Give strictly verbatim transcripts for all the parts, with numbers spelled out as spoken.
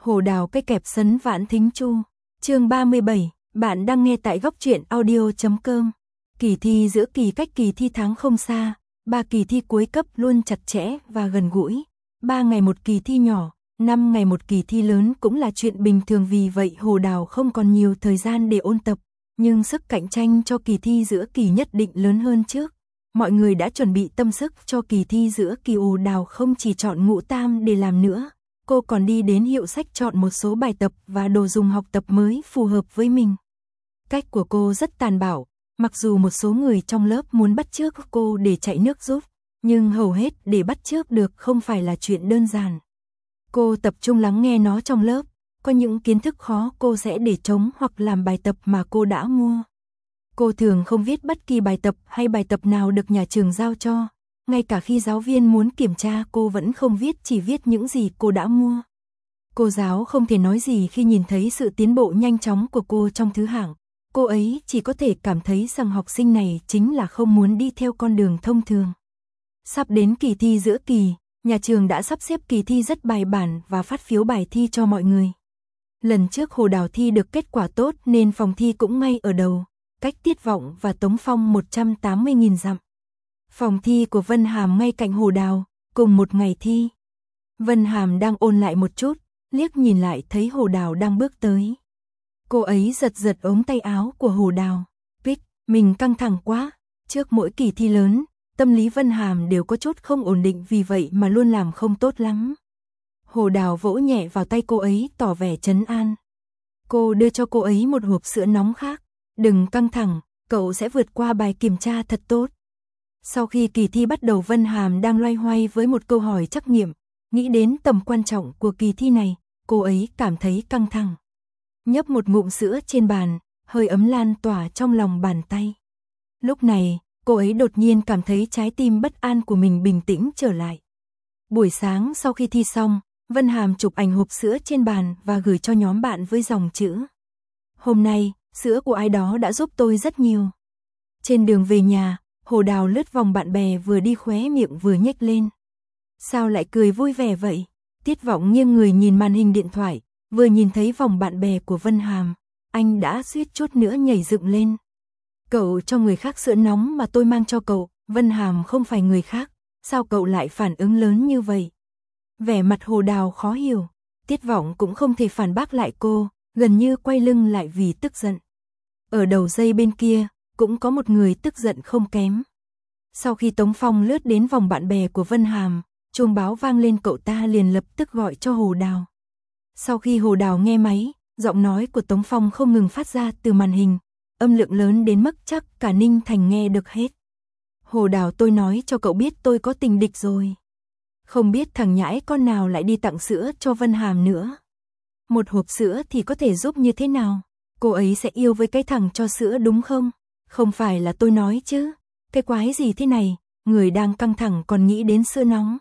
Hồ đào cây kẹp sấn vãn thính chu. Chương ba mươi bảy, bạn đang nghe tại góc truyện audio chấm com. Kỳ thi giữa kỳ cách kỳ thi tháng không xa, ba kỳ thi cuối cấp luôn chặt chẽ và gần gũi. Ba ngày một kỳ thi nhỏ, năm ngày một kỳ thi lớn cũng là chuyện bình thường, vì vậy Hồ Đào không còn nhiều thời gian để ôn tập, nhưng sức cạnh tranh cho kỳ thi giữa kỳ nhất định lớn hơn trước. Mọi người đã chuẩn bị tâm sức cho kỳ thi giữa kỳ. Hồ Đào không chỉ chọn ngũ tam để làm nữa, cô còn đi đến hiệu sách chọn một số bài tập và đồ dùng học tập mới phù hợp với mình. Cách của cô rất tàn bạo, mặc dù một số người trong lớp muốn bắt chước cô để chạy nước rút, nhưng hầu hết để bắt chước được không phải là chuyện đơn giản. Cô tập trung lắng nghe nó trong lớp, có những kiến thức khó cô sẽ để trống hoặc làm bài tập mà cô đã mua. Cô thường không viết bất kỳ bài tập hay bài tập nào được nhà trường giao cho, ngay cả khi giáo viên muốn kiểm tra cô vẫn không viết, chỉ viết những gì cô đã mua. Cô giáo không thể nói gì khi nhìn thấy sự tiến bộ nhanh chóng của cô trong thứ hạng. Cô ấy chỉ có thể cảm thấy rằng học sinh này chính là không muốn đi theo con đường thông thường. Sắp đến kỳ thi giữa kỳ, nhà trường đã sắp xếp kỳ thi rất bài bản và phát phiếu bài thi cho mọi người. Lần trước Hồ Đào thi được kết quả tốt nên phòng thi cũng ngay ở đầu, cách Tiết Vọng và Tống Phong một trăm tám mươi nghìn dặm. Phòng thi của Vân Hàm ngay cạnh Hồ Đào, cùng một ngày thi. Vân Hàm đang ôn lại một chút, liếc nhìn lại thấy Hồ Đào đang bước tới. Cô ấy giật giật ống tay áo của Hồ Đào. Pích, mình căng thẳng quá. Trước mỗi kỳ thi lớn, tâm lý Vân Hàm đều có chút không ổn định, vì vậy mà luôn làm không tốt lắm. Hồ Đào vỗ nhẹ vào tay cô ấy tỏ vẻ trấn an. Cô đưa cho cô ấy một hộp sữa nóng khác. Đừng căng thẳng, cậu sẽ vượt qua bài kiểm tra thật tốt. Sau khi kỳ thi bắt đầu, Vân Hàm đang loay hoay với một câu hỏi trắc nghiệm. Nghĩ đến tầm quan trọng của kỳ thi này, cô ấy cảm thấy căng thẳng. Nhấp một ngụm sữa trên bàn, hơi ấm lan tỏa trong lòng bàn tay. Lúc này, cô ấy đột nhiên cảm thấy trái tim bất an của mình bình tĩnh trở lại. Buổi sáng sau khi thi xong, Vân Hàm chụp ảnh hộp sữa trên bàn và gửi cho nhóm bạn với dòng chữ: hôm nay, sữa của ai đó đã giúp tôi rất nhiều. Trên đường về nhà, Hồ Đào lướt vòng bạn bè, vừa đi khóe miệng vừa nhếch lên. Sao lại cười vui vẻ vậy? Tiết Vọng nghiêng người nhìn màn hình điện thoại, vừa nhìn thấy vòng bạn bè của Vân Hàm, anh đã suýt chút nữa nhảy dựng lên. Cậu cho người khác sữa nóng mà tôi mang cho cậu, Vân Hàm không phải người khác, sao cậu lại phản ứng lớn như vậy? Vẻ mặt Hồ Đào khó hiểu, Tiết Vọng cũng không thể phản bác lại cô, gần như quay lưng lại vì tức giận. Ở đầu dây bên kia, cũng có một người tức giận không kém. Sau khi Tống Phong lướt đến vòng bạn bè của Vân Hàm, chuông báo vang lên, cậu ta liền lập tức gọi cho Hồ Đào. Sau khi Hồ Đào nghe máy, giọng nói của Tống Phong không ngừng phát ra từ màn hình, âm lượng lớn đến mức chắc cả Ninh Thành nghe được hết. Hồ Đào, tôi nói cho cậu biết tôi có tình địch rồi. Không biết thằng nhãi con nào lại đi tặng sữa cho Vân Hàm nữa. Một hộp sữa thì có thể giúp như thế nào? Cô ấy sẽ yêu với cái thằng cho sữa đúng không? Không phải là tôi nói chứ. Cái quái gì thế này, người đang căng thẳng còn nghĩ đến sữa nóng.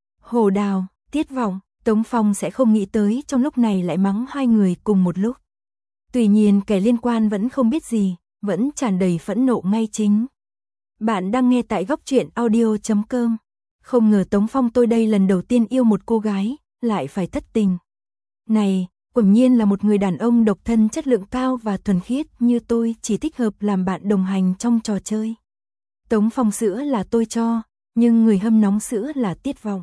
Hồ Đào, Tiết Vọng, Tống Phong sẽ không nghĩ tới trong lúc này lại mắng hai người cùng một lúc. Tuy nhiên kẻ liên quan vẫn không biết gì, vẫn tràn đầy phẫn nộ ngay chính. Bạn đang nghe tại góc truyện audio chấm com. Không ngờ Tống Phong tôi đây lần đầu tiên yêu một cô gái, lại phải thất tình. Này, quả nhiên là một người đàn ông độc thân chất lượng cao và thuần khiết như tôi chỉ thích hợp làm bạn đồng hành trong trò chơi. Tống Phong, sữa là tôi cho, nhưng người hâm nóng sữa là Tiết Vọng.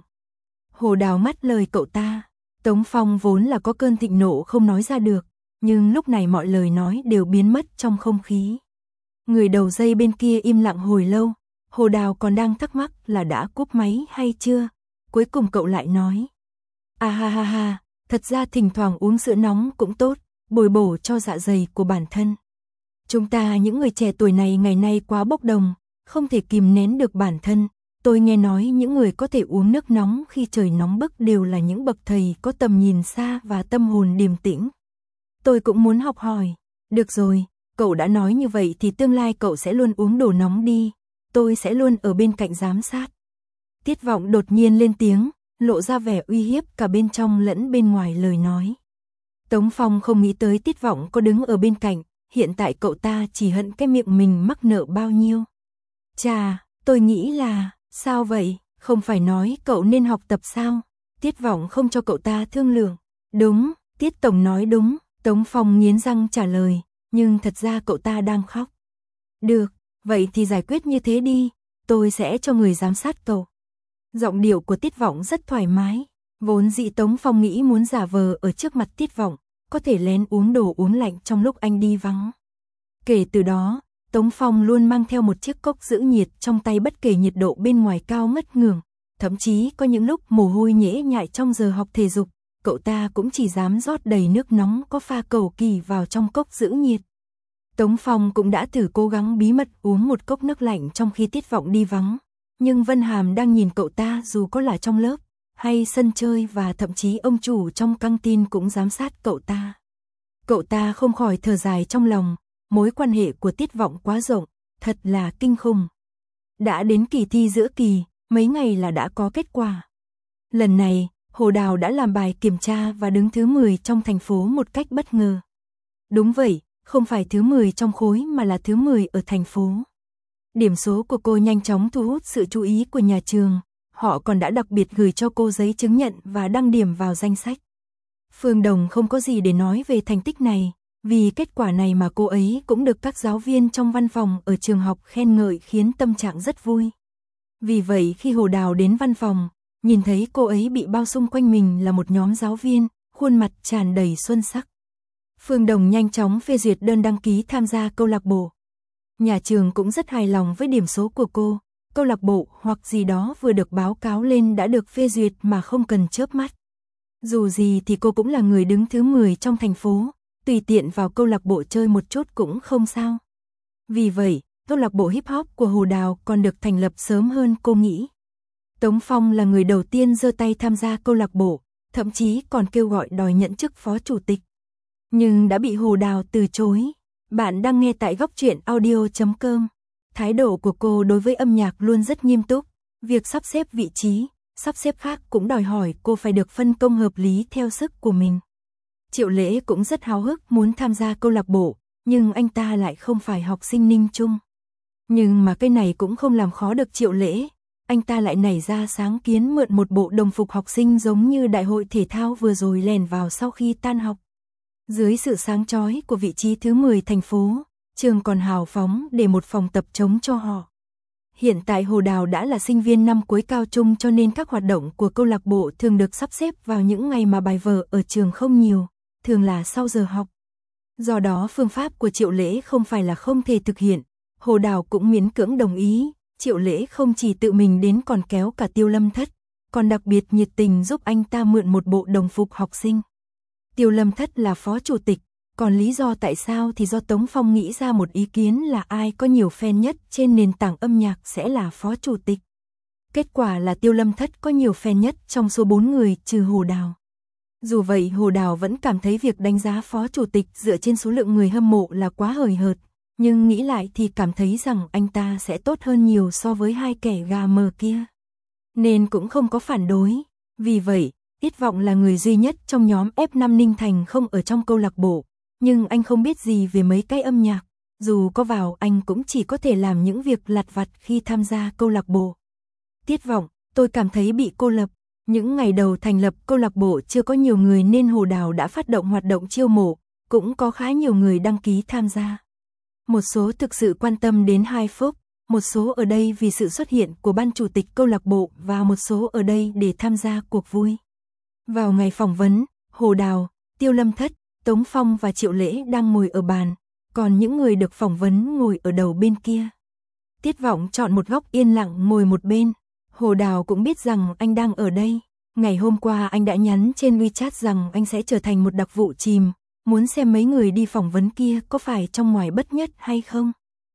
Hồ Đào mắt lời cậu ta. Tống Phong vốn là có cơn thịnh nộ không nói ra được, nhưng lúc này mọi lời nói đều biến mất trong không khí. Người đầu dây bên kia im lặng hồi lâu, Hồ Đào còn đang thắc mắc là đã cúp máy hay chưa. Cuối cùng cậu lại nói: À ha ha ha, thật ra thỉnh thoảng uống sữa nóng cũng tốt, bồi bổ cho dạ dày của bản thân. Chúng ta những người trẻ tuổi này ngày nay quá bốc đồng, không thể kìm nén được bản thân. Tôi nghe nói những người có thể uống nước nóng khi trời nóng bức đều là những bậc thầy có tầm nhìn xa và tâm hồn điềm tĩnh. Tôi cũng muốn học hỏi. Được rồi, cậu đã nói như vậy thì tương lai cậu sẽ luôn uống đồ nóng đi. Tôi sẽ luôn ở bên cạnh giám sát. Tiết Vọng đột nhiên lên tiếng, lộ ra vẻ uy hiếp cả bên trong lẫn bên ngoài lời nói. Tống Phong không nghĩ tới Tiết Vọng có đứng ở bên cạnh, hiện tại cậu ta chỉ hận cái miệng mình mắc nợ bao nhiêu. Chà, tôi nghĩ là, sao vậy, không phải nói cậu nên học tập sao? Tiết Vọng không cho cậu ta thương lượng. Đúng, Tiết Tổng nói đúng, Tống Phong nghiến răng trả lời, nhưng thật ra cậu ta đang khóc. Được, vậy thì giải quyết như thế đi, tôi sẽ cho người giám sát cậu. Giọng điệu của Tiết Vọng rất thoải mái, vốn dĩ Tống Phong nghĩ muốn giả vờ ở trước mặt Tiết Vọng, có thể lén uống đồ uống lạnh trong lúc anh đi vắng. Kể từ đó, Tống Phong luôn mang theo một chiếc cốc giữ nhiệt trong tay bất kể nhiệt độ bên ngoài cao ngất ngưỡng, thậm chí có những lúc mồ hôi nhễ nhại trong giờ học thể dục, cậu ta cũng chỉ dám rót đầy nước nóng có pha cầu kỳ vào trong cốc giữ nhiệt. Tống Phong cũng đã thử cố gắng bí mật uống một cốc nước lạnh trong khi Tiết Vọng đi vắng, nhưng Vân Hàm đang nhìn cậu ta dù có là trong lớp, hay sân chơi và thậm chí ông chủ trong căng tin cũng giám sát cậu ta. Cậu ta không khỏi thở dài trong lòng, mối quan hệ của Tiết Vọng quá rộng, thật là kinh khủng. Đã đến kỳ thi giữa kỳ, mấy ngày là đã có kết quả. Lần này, Hồ Đào đã làm bài kiểm tra và đứng thứ mười trong thành phố một cách bất ngờ. Đúng vậy, không phải thứ mười trong khối mà là thứ mười ở thành phố. Điểm số của cô nhanh chóng thu hút sự chú ý của nhà trường, họ còn đã đặc biệt gửi cho cô giấy chứng nhận và đăng điểm vào danh sách. Phương Đồng không có gì để nói về thành tích này, vì kết quả này mà cô ấy cũng được các giáo viên trong văn phòng ở trường học khen ngợi khiến tâm trạng rất vui. Vì vậy khi Hồ Đào đến văn phòng, nhìn thấy cô ấy bị bao xung quanh mình là một nhóm giáo viên, khuôn mặt tràn đầy xuân sắc. Phương Đồng nhanh chóng phê duyệt đơn đăng ký tham gia câu lạc bộ. Nhà trường cũng rất hài lòng với điểm số của cô, câu lạc bộ hoặc gì đó vừa được báo cáo lên đã được phê duyệt mà không cần chớp mắt. Dù gì thì cô cũng là người đứng thứ mười trong thành phố, tùy tiện vào câu lạc bộ chơi một chút cũng không sao. Vì vậy, câu lạc bộ hip hop của Hồ Đào còn được thành lập sớm hơn cô nghĩ. Tống Phong là người đầu tiên giơ tay tham gia câu lạc bộ, thậm chí còn kêu gọi đòi nhận chức phó chủ tịch. Nhưng đã bị Hồ Đào từ chối. Bạn đang nghe tại góc truyện audio chấm com. Thái độ của cô đối với âm nhạc luôn rất nghiêm túc. Việc sắp xếp vị trí, sắp xếp khác cũng đòi hỏi cô phải được phân công hợp lý theo sức của mình. Triệu Lễ cũng rất háo hức muốn tham gia câu lạc bộ, nhưng anh ta lại không phải học sinh Ninh Trung. Nhưng mà cái này cũng không làm khó được Triệu Lễ. Anh ta lại nảy ra sáng kiến mượn một bộ đồng phục học sinh giống như đại hội thể thao vừa rồi lèn vào sau khi tan học. Dưới sự sáng chói của vị trí thứ mười thành phố, trường còn hào phóng để một phòng tập trống cho họ. Hiện tại Hồ Đào đã là sinh viên năm cuối cao trung cho nên các hoạt động của câu lạc bộ thường được sắp xếp vào những ngày mà bài vở ở trường không nhiều, thường là sau giờ học. Do đó phương pháp của Triệu Lễ không phải là không thể thực hiện, Hồ Đào cũng miễn cưỡng đồng ý. Triệu Lễ không chỉ tự mình đến còn kéo cả Tiêu Lâm Thất, còn đặc biệt nhiệt tình giúp anh ta mượn một bộ đồng phục học sinh. Tiêu Lâm Thất là phó chủ tịch, còn lý do tại sao thì do Tống Phong nghĩ ra một ý kiến là ai có nhiều fan nhất trên nền tảng âm nhạc sẽ là phó chủ tịch. Kết quả là Tiêu Lâm Thất có nhiều fan nhất trong số bốn người trừ Hồ Đào. Dù vậy Hồ Đào vẫn cảm thấy việc đánh giá phó chủ tịch dựa trên số lượng người hâm mộ là quá hời hợt, nhưng nghĩ lại thì cảm thấy rằng anh ta sẽ tốt hơn nhiều so với hai kẻ gà mờ kia. Nên cũng không có phản đối, vì vậy, Tiết Vọng là người duy nhất trong nhóm F năm Ninh Thành không ở trong câu lạc bộ, nhưng anh không biết gì về mấy cái âm nhạc, dù có vào anh cũng chỉ có thể làm những việc lặt vặt khi tham gia câu lạc bộ. Tiết Vọng, tôi cảm thấy bị cô lập, những ngày đầu thành lập câu lạc bộ chưa có nhiều người nên Hồ Đào đã phát động hoạt động chiêu mộ, cũng có khá nhiều người đăng ký tham gia. Một số thực sự quan tâm đến Hai Phúc, một số ở đây vì sự xuất hiện của ban chủ tịch câu lạc bộ và một số ở đây để tham gia cuộc vui. Vào ngày phỏng vấn, Hồ Đào, Tiêu Lâm Thất, Tống Phong và Triệu Lễ đang ngồi ở bàn, còn những người được phỏng vấn ngồi ở đầu bên kia. Tiết Vọng chọn một góc yên lặng ngồi một bên, Hồ Đào cũng biết rằng anh đang ở đây. Ngày hôm qua anh đã nhắn trên WeChat rằng anh sẽ trở thành một đặc vụ chìm, muốn xem mấy người đi phỏng vấn kia có phải trong ngoài bất nhất hay không.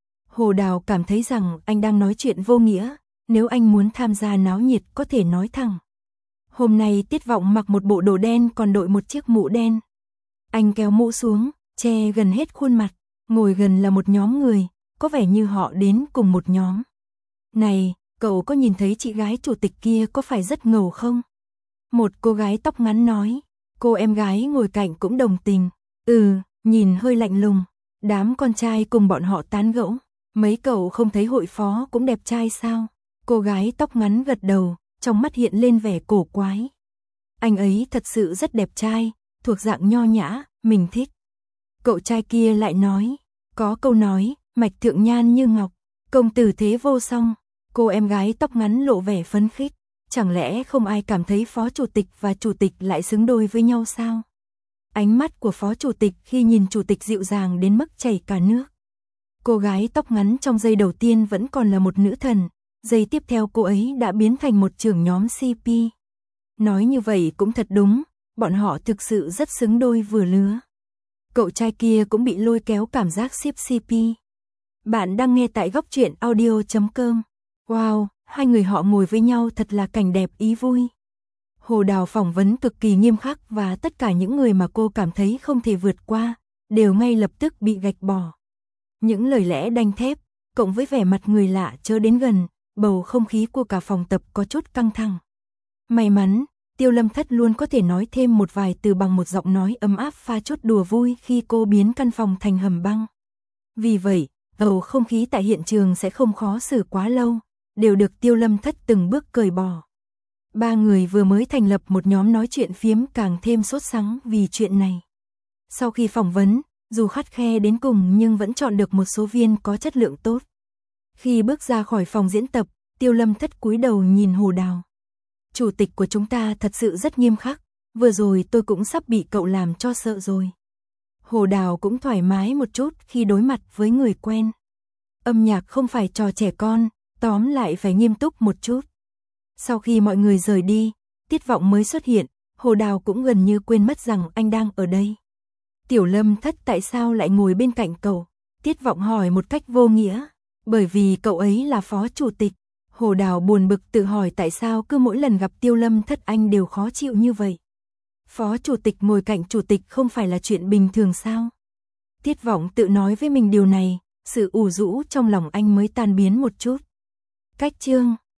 Hồ Đào cảm thấy rằng anh đang nói chuyện vô nghĩa, nếu anh muốn tham gia náo nhiệt có thể nói thẳng. Hôm nay Tiết Vọng mặc một bộ đồ đen còn đội một chiếc mũ đen. Anh kéo mũ xuống, che gần hết khuôn mặt, ngồi gần là một nhóm người, có vẻ như họ đến cùng một nhóm. Này, cậu có nhìn thấy chị gái chủ tịch kia có phải rất ngầu không? Một cô gái tóc ngắn nói, cô em gái ngồi cạnh cũng đồng tình. Ừ, nhìn hơi lạnh lùng. Đám con trai cùng bọn họ tán gẫu. Mấy cậu không thấy hội phó cũng đẹp trai sao? Cô gái tóc ngắn gật đầu, trong mắt hiện lên vẻ cổ quái. Anh ấy thật sự rất đẹp trai, thuộc dạng nho nhã, mình thích. Cậu trai kia lại nói, có câu nói, mạch thượng nhan như ngọc, công tử thế vô song. Cô em gái tóc ngắn lộ vẻ phấn khích, chẳng lẽ không ai cảm thấy phó chủ tịch và chủ tịch lại xứng đôi với nhau sao? Ánh mắt của phó chủ tịch khi nhìn chủ tịch dịu dàng đến mức chảy cả nước. Cô gái tóc ngắn trong giây đầu tiên vẫn còn là một nữ thần, giây tiếp theo cô ấy đã biến thành một trưởng nhóm xê pê. Nói như vậy cũng thật đúng, bọn họ thực sự rất xứng đôi vừa lứa. Cậu trai kia cũng bị lôi kéo cảm giác ship xê pê. Bạn đang nghe tại góc truyện audio chấm com. Wow, hai người họ ngồi với nhau thật là cảnh đẹp ý vui. Hồ Đào phỏng vấn cực kỳ nghiêm khắc và tất cả những người mà cô cảm thấy không thể vượt qua, đều ngay lập tức bị gạch bỏ. Những lời lẽ đanh thép, cộng với vẻ mặt người lạ chớ đến gần, bầu không khí của cả phòng tập có chút căng thẳng. May mắn, Tiêu Lâm Thất luôn có thể nói thêm một vài từ bằng một giọng nói ấm áp pha chút đùa vui khi cô biến căn phòng thành hầm băng. Vì vậy, bầu không khí tại hiện trường sẽ không khó xử quá lâu, đều được Tiêu Lâm Thất từng bước cởi bỏ. Ba người vừa mới thành lập một nhóm nói chuyện phiếm càng thêm sốt sắng vì chuyện này. Sau khi phỏng vấn, dù khắt khe đến cùng nhưng vẫn chọn được một số viên có chất lượng tốt. Khi bước ra khỏi phòng diễn tập, Tiêu Lâm Thất cúi đầu nhìn Hồ Đào. Chủ tịch của chúng ta thật sự rất nghiêm khắc, vừa rồi tôi cũng sắp bị cậu làm cho sợ rồi. Hồ Đào cũng thoải mái một chút khi đối mặt với người quen. Âm nhạc không phải trò trẻ con, tóm lại phải nghiêm túc một chút. Sau khi mọi người rời đi, Tiết Vọng mới xuất hiện, Hồ Đào cũng gần như quên mất rằng anh đang ở đây. Tiểu Lâm Thất tại sao lại ngồi bên cạnh cậu? Tiết Vọng hỏi một cách vô nghĩa, bởi vì cậu ấy là phó chủ tịch. Hồ Đào buồn bực tự hỏi tại sao cứ mỗi lần gặp Tiêu Lâm Thất anh đều khó chịu như vậy. Phó chủ tịch ngồi cạnh chủ tịch không phải là chuyện bình thường sao? Tiết Vọng tự nói với mình điều này, sự ủ rũ trong lòng anh mới tan biến một chút. Cách chương